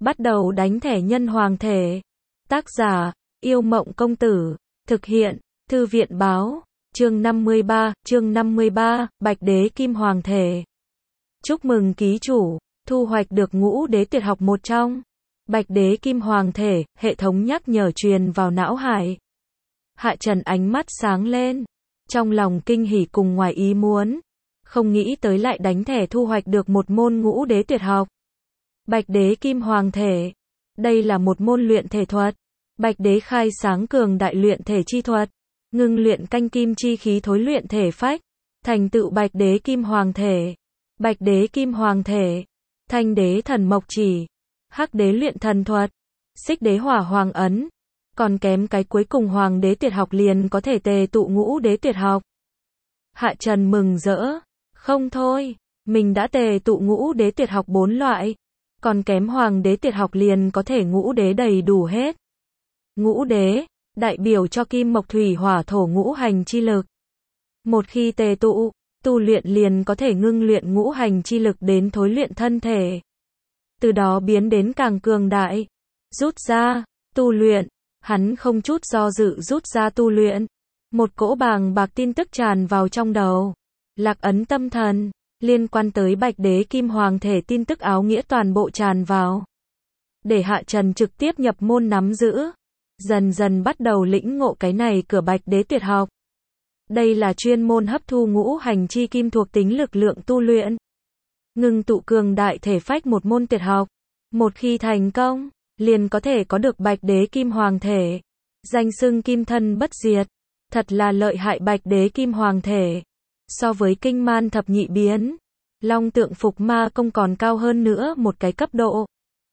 Bắt đầu đánh thẻ nhân hoàng thể. Tác giả, Yêu Mộng Công Tử. Thực hiện, Thư viện Báo. Chương 53, Bạch Đế Kim Hoàng Thể. Chúc mừng ký chủ, thu hoạch được ngũ đế tuyệt học một trong. Bạch Đế Kim Hoàng Thể, hệ thống nhắc nhở truyền vào não hải. Hạ Trần ánh mắt sáng lên, trong lòng kinh hỉ cùng ngoài ý muốn. Không nghĩ tới lại đánh thẻ thu hoạch được một môn ngũ đế tuyệt học. Bạch Đế Kim Hoàng Thể. Đây là một môn luyện thể thuật. Bạch Đế khai sáng cường đại luyện thể chi thuật, ngưng luyện canh kim chi khí thối luyện thể phách, thành tựu Bạch Đế Kim Hoàng Thể. Bạch Đế Kim Hoàng Thể, Thanh Đế Thần Mộc Chỉ, Hắc Đế Luyện Thần Thuật, Xích Đế Hỏa Hoàng Ấn. Còn kém cái cuối cùng Hoàng Đế Tuyệt học liền có thể tề tụ ngũ đế tuyệt học. Hạ Trần mừng rỡ. Không thôi, mình đã tề tụ ngũ đế tuyệt học 4 loại. Còn kém Hoàng Đế Tuyệt học liền có thể ngũ đế đầy đủ hết. Ngũ đế, đại biểu cho kim mộc thủy hỏa thổ ngũ hành chi lực. Một khi tề tụ, tu luyện liền có thể ngưng luyện ngũ hành chi lực đến thối luyện thân thể. Từ đó biến đến càng cường đại. Rút ra, tu luyện, hắn không chút do dự rút ra tu luyện. Một cỗ bàng bạc tin tức tràn vào trong đầu. Lạc ấn tâm thần, liên quan tới Bạch Đế Kim Hoàng Thể tin tức áo nghĩa toàn bộ tràn vào. Để Hạ Trần trực tiếp nhập môn nắm giữ. Dần dần bắt đầu lĩnh ngộ cái này cửa Bạch Đế tuyệt học. Đây là chuyên môn hấp thu ngũ hành chi kim thuộc tính lực lượng tu luyện. Ngưng tụ cường đại thể phách một môn tuyệt học. Một khi thành công, liền có thể có được Bạch Đế Kim Hoàng Thể. Danh xưng kim thân bất diệt. Thật là lợi hại Bạch Đế Kim Hoàng Thể. So với kinh man thập nhị biến, long tượng phục ma công còn cao hơn nữa một cái cấp độ.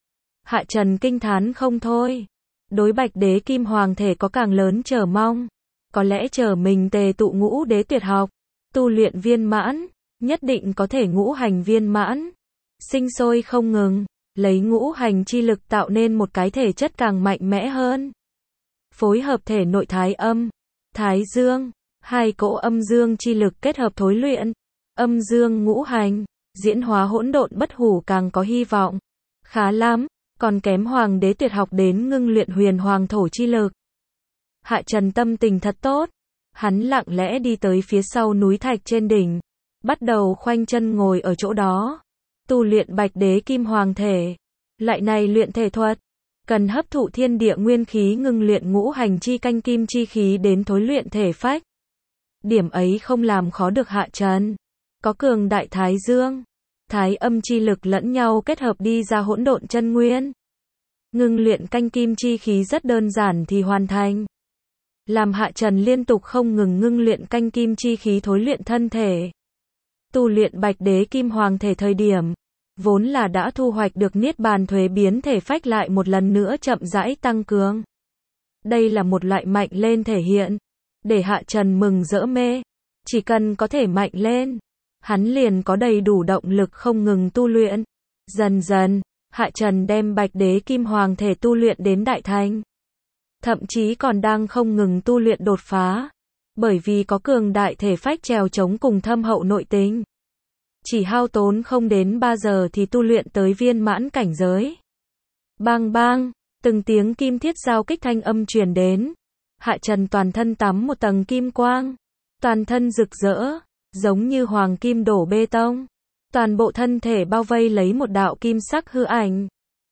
Hạ Trần kinh thán không thôi. Đối Bạch Đế Kim Hoàng Thể có càng lớn chờ mong. Có lẽ chờ mình tề tụ ngũ đế tuyệt học, tu luyện viên mãn, nhất định có thể ngũ hành viên mãn. Sinh sôi không ngừng, lấy ngũ hành chi lực tạo nên một cái thể chất càng mạnh mẽ hơn. Phối hợp thể nội thái âm, thái dương, hai cỗ âm dương chi lực kết hợp thối luyện. Âm dương ngũ hành, diễn hóa hỗn độn bất hủ càng có hy vọng. Khá lắm, còn kém Hoàng Đế tuyệt học đến ngưng luyện huyền hoàng thổ chi lực. Hạ Trần tâm tình thật tốt. Hắn lặng lẽ đi tới phía sau núi thạch trên đỉnh, bắt đầu khoanh chân ngồi ở chỗ đó. Tu luyện Bạch Đế Kim Hoàng Thể. Loại này luyện thể thuật, cần hấp thụ thiên địa nguyên khí ngưng luyện ngũ hành chi canh kim chi khí đến thối luyện thể phách. Điểm ấy không làm khó được Hạ Trần. Có cường đại thái dương, thái âm chi lực lẫn nhau kết hợp đi ra hỗn độn chân nguyên. Ngưng luyện canh kim chi khí rất đơn giản thì hoàn thành. Làm Hạ Trần liên tục không ngừng ngưng luyện canh kim chi khí thối luyện thân thể. Tu luyện Bạch Đế Kim Hoàng Thể thời điểm, vốn là đã thu hoạch được niết bàn thuế biến thể phách lại một lần nữa chậm rãi tăng cường. Đây là một loại mạnh lên thể hiện. Để Hạ Trần mừng rỡ mê. Chỉ cần có thể mạnh lên, hắn liền có đầy đủ động lực không ngừng tu luyện. Dần dần, Hạ Trần đem Bạch Đế Kim Hoàng Thể tu luyện đến đại thành. Thậm chí còn đang không ngừng tu luyện đột phá. Bởi vì có cường đại thể phách trèo chống cùng thâm hậu nội tình. Chỉ hao tốn không đến 3 giờ thì tu luyện tới viên mãn cảnh giới. Bang bang, từng tiếng kim thiết giao kích thanh âm truyền đến. Hạ Trần toàn thân tắm một tầng kim quang. Toàn thân rực rỡ, giống như hoàng kim đổ bê tông. Toàn bộ thân thể bao vây lấy một đạo kim sắc hư ảnh.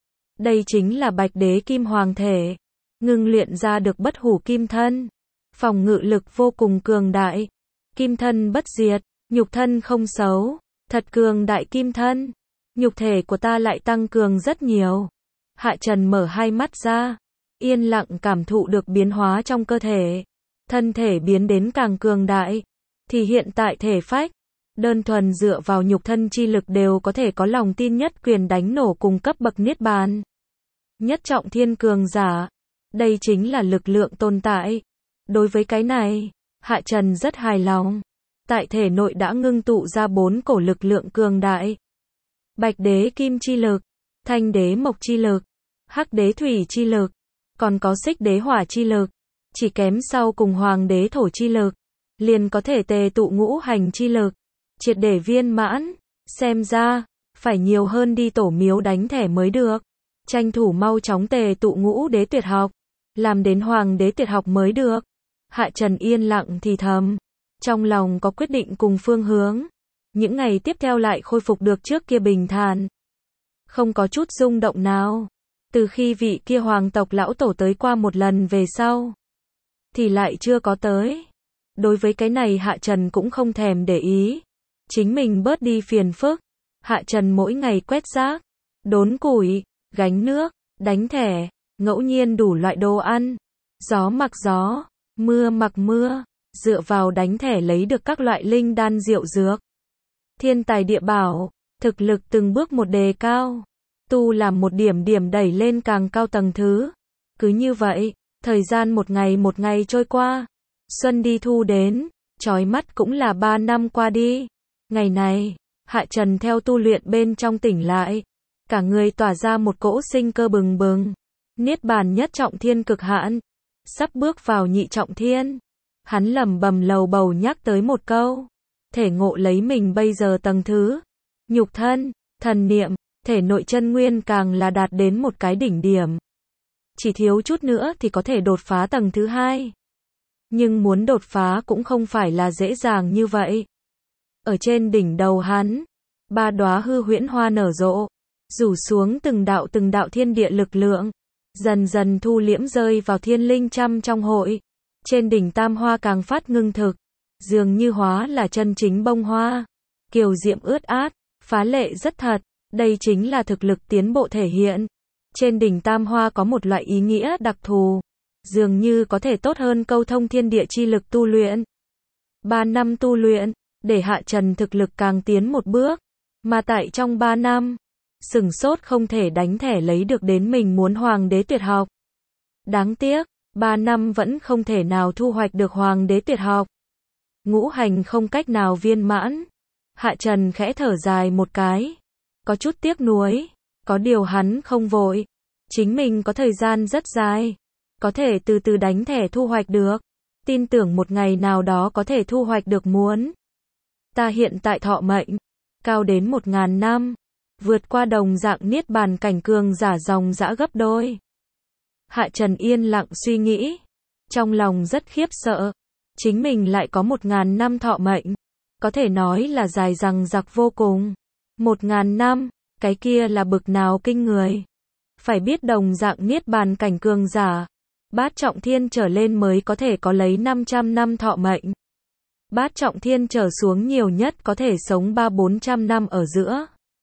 Đây chính là Bạch Đế Kim Hoàng Thể. Ngưng luyện ra được bất hủ kim thân. Phòng ngự lực vô cùng cường đại. Kim thân bất diệt, nhục thân không xấu. Thật cường đại kim thân. Nhục thể của ta lại tăng cường rất nhiều. Hạ Trần mở hai mắt ra. Yên lặng cảm thụ được biến hóa trong cơ thể. Thân thể biến đến càng cường đại. Thì hiện tại thể phách, đơn thuần dựa vào nhục thân chi lực đều có thể có lòng tin nhất quyền đánh nổ cùng cấp bậc niết bàn. Nhất trọng thiên cường giả. Đây chính là lực lượng tồn tại. Đối với cái này, Hạ Trần rất hài lòng. Tại thể nội đã ngưng tụ ra 4 cổ lực lượng cường đại. Bạch Đế Kim chi lực, Thanh Đế Mộc chi lực, Hắc Đế Thủy chi lực, còn có Xích Đế Hỏa chi lực. Chỉ kém sau cùng Hoàng Đế Thổ chi lực, liền có thể tề tụ ngũ hành chi lực, triệt để viên mãn. Xem ra, phải nhiều hơn đi tổ miếu đánh thẻ mới được. tranh thủ mau chóng tề tụ ngũ đế tuyệt học, làm đến hoàng đế tuyệt học mới được. Hạ Trần yên lặng thì thầm, trong lòng có quyết định cùng phương hướng. Những ngày tiếp theo lại khôi phục được trước kia bình thản, không có chút rung động nào. Từ khi vị kia hoàng tộc lão tổ tới qua một lần về sau, thì lại chưa có tới. Đối với cái này Hạ Trần cũng không thèm để ý. Chính mình bớt đi phiền phức. Hạ Trần mỗi ngày quét rác, đốn củi, gánh nước, đánh thẻ, ngẫu nhiên đủ loại đồ ăn. Gió mặc gió, mưa mặc mưa, dựa vào đánh thẻ lấy được các loại linh đan diệu dược, thiên tài địa bảo, thực lực từng bước một đề cao. Tu làm một điểm điểm đẩy lên càng cao tầng thứ. Cứ như vậy, thời gian một ngày trôi qua. Xuân đi thu đến, chói mắt cũng là 3 năm qua đi. Ngày này, Hạ Trần theo tu luyện bên trong tỉnh lại. Cả người tỏa ra một cỗ sinh cơ bừng bừng. Niết bàn nhất trọng thiên cực hạn. Sắp bước vào nhị trọng thiên. Hắn lẩm bẩm lầu bầu nhắc tới một câu. Thể ngộ lấy mình bây giờ tầng thứ. Nhục thân, thần niệm, thể nội chân nguyên càng là đạt đến một cái đỉnh điểm. Chỉ thiếu chút nữa thì có thể đột phá tầng thứ 2. Nhưng muốn đột phá cũng không phải là dễ dàng như vậy. Ở trên đỉnh đầu hắn, 3 đóa hư huyễn hoa nở rộ, rủ xuống từng đạo thiên địa lực lượng, dần dần thu liễm rơi vào thiên linh trăm trong hội. Trên đỉnh tam hoa càng phát ngưng thực, dường như hóa là chân chính bông hoa, kiều diễm ướt át, phá lệ rất thật. Đây chính là thực lực tiến bộ thể hiện. Trên đỉnh tam hoa có một loại ý nghĩa đặc thù, dường như có thể tốt hơn câu thông thiên địa chi lực tu luyện. 3 năm tu luyện, để Hạ Trần thực lực càng tiến một bước, mà tại trong 3 năm, sửng sốt không thể đánh thẻ lấy được đến mình muốn hoàng đế tuyệt học. Đáng tiếc, 3 năm vẫn không thể nào thu hoạch được hoàng đế tuyệt học. Ngũ hành không cách nào viên mãn. Hạ Trần khẽ thở dài một cái. Có chút tiếc nuối, có điều hắn không vội. Chính mình có thời gian rất dài, có thể từ từ đánh thẻ thu hoạch được. Tin tưởng một ngày nào đó có thể thu hoạch được muốn. Ta hiện tại thọ mệnh, cao đến 1000 năm, vượt qua đồng dạng niết bàn cảnh cường giả dòng dã gấp đôi. Hạ Trần yên lặng suy nghĩ, trong lòng rất khiếp sợ. Chính mình lại có 1000 năm thọ mệnh, có thể nói là dài dằng dặc vô cùng. 1000 năm, cái kia là bực nào kinh người. Phải biết đồng dạng niết bàn cảnh cường giả, bát trọng thiên trở lên mới có thể có lấy 500 năm thọ mệnh. Bát trọng thiên trở xuống nhiều nhất có thể sống 300-400 năm ở giữa.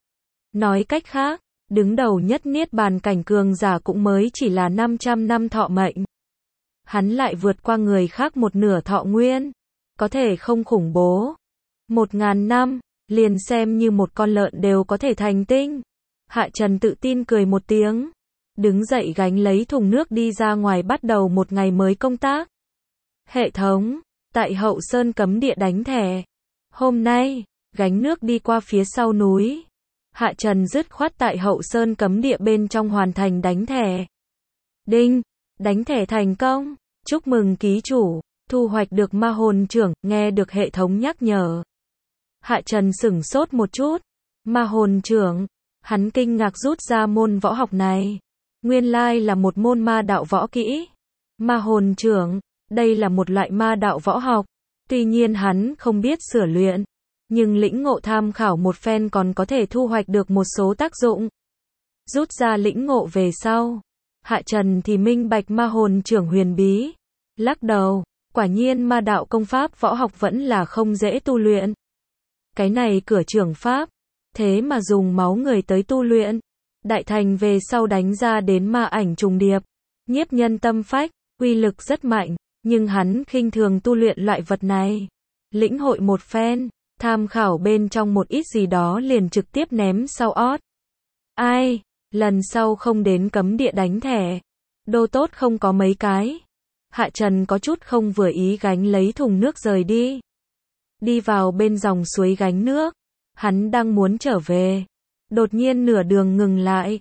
Nói cách khác, đứng đầu nhất niết bàn cảnh cường giả cũng mới chỉ là 500 năm thọ mệnh. Hắn lại vượt qua người khác một nửa thọ nguyên. Có thể không khủng bố. 1000 năm, liền xem như một con lợn đều có thể thành tinh. Hạ Trần tự tin cười một tiếng, đứng dậy gánh lấy thùng nước đi ra ngoài bắt đầu một ngày mới công tác. Hệ thống, tại Hậu Sơn cấm địa đánh thẻ. Hôm nay, gánh nước đi qua phía sau núi. Hạ Trần dứt khoát tại Hậu Sơn cấm địa bên trong hoàn thành đánh thẻ. Đinh, đánh thẻ thành công. Chúc mừng ký chủ, thu hoạch được ma hồn trưởng, nghe được hệ thống nhắc nhở. Hạ Trần sửng sốt một chút. Ma hồn trưởng, hắn kinh ngạc rút ra môn võ học này. Nguyên lai là một môn ma đạo võ kỹ. Ma hồn trưởng, đây là một loại ma đạo võ học. Tuy nhiên hắn không biết sửa luyện, nhưng lĩnh ngộ tham khảo một phen còn có thể thu hoạch được một số tác dụng. Rút ra lĩnh ngộ về sau, Hạ Trần thì minh bạch ma hồn trưởng huyền bí. Lắc đầu, quả nhiên ma đạo công pháp võ học vẫn là không dễ tu luyện. Cái này cửa trưởng pháp, thế mà dùng máu người tới tu luyện. Đại thành về sau đánh ra đến ma ảnh trùng điệp, nhiếp nhân tâm phách, uy lực rất mạnh, nhưng hắn khinh thường tu luyện loại vật này. Lĩnh hội một phen, tham khảo bên trong một ít gì đó liền trực tiếp ném sau ót. Ai, lần sau không đến cấm địa đánh thẻ. Đô tốt không có mấy cái. Hạ Trần có chút không vừa ý gánh lấy thùng nước rời đi. Đi vào bên dòng suối gánh nước. Hắn đang muốn trở về. Đột nhiên nửa đường ngừng lại.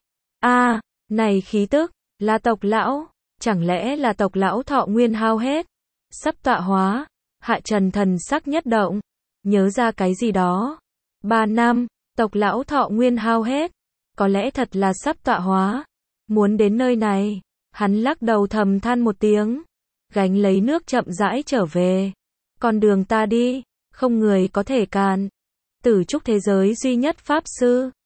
Này khí tức, là tộc lão. Chẳng lẽ là tộc lão thọ nguyên hao hết? Sắp tọa hóa. Hạ Trần thần sắc nhất động. Nhớ ra cái gì đó. 3 năm, tộc lão thọ nguyên hao hết. Có lẽ thật là sắp tọa hóa. Muốn đến nơi này, hắn lắc đầu thầm than một tiếng, gánh lấy nước chậm rãi trở về. Con đường ta đi, không người có thể cản. Tử trúc thế giới duy nhất pháp sư,